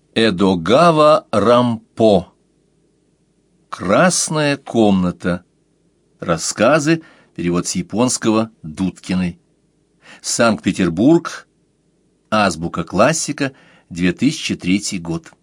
Эдогава Рампо. «Красная комната». Рассказы. Перевод с японского Дудкиной. Санкт-Петербург. Азбука классика. 2003 год.